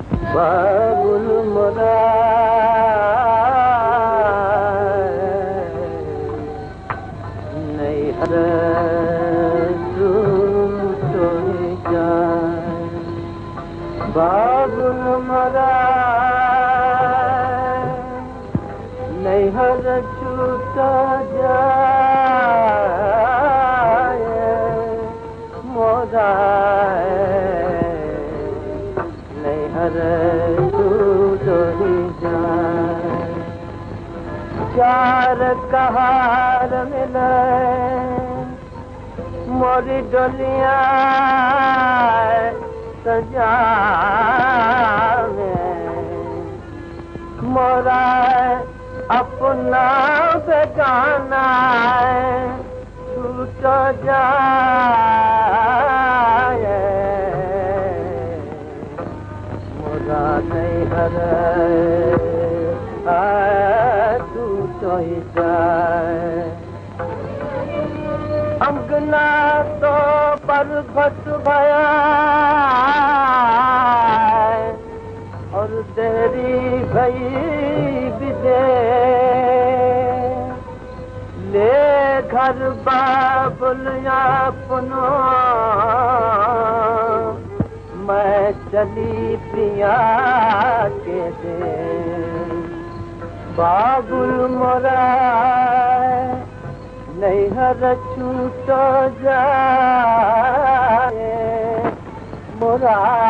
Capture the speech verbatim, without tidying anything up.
बाबुल मोरा नहीं हर तो जाए बाबुल मोरा नहीं हर छूटा जाए मोरा नहीं हर तो ही जाए चार कहार मिले मोरी डोलिया सजावे मोरा अपना बेगाना छूट जाए मोरा नहीं हर तू तो ही जाए अंगना तो बरबस भया और तेरी भई विदे ले घर बाबुल अपनो मैं चली पिया के दे बाबुल मोरा नहीं हर छूट जाए मोरा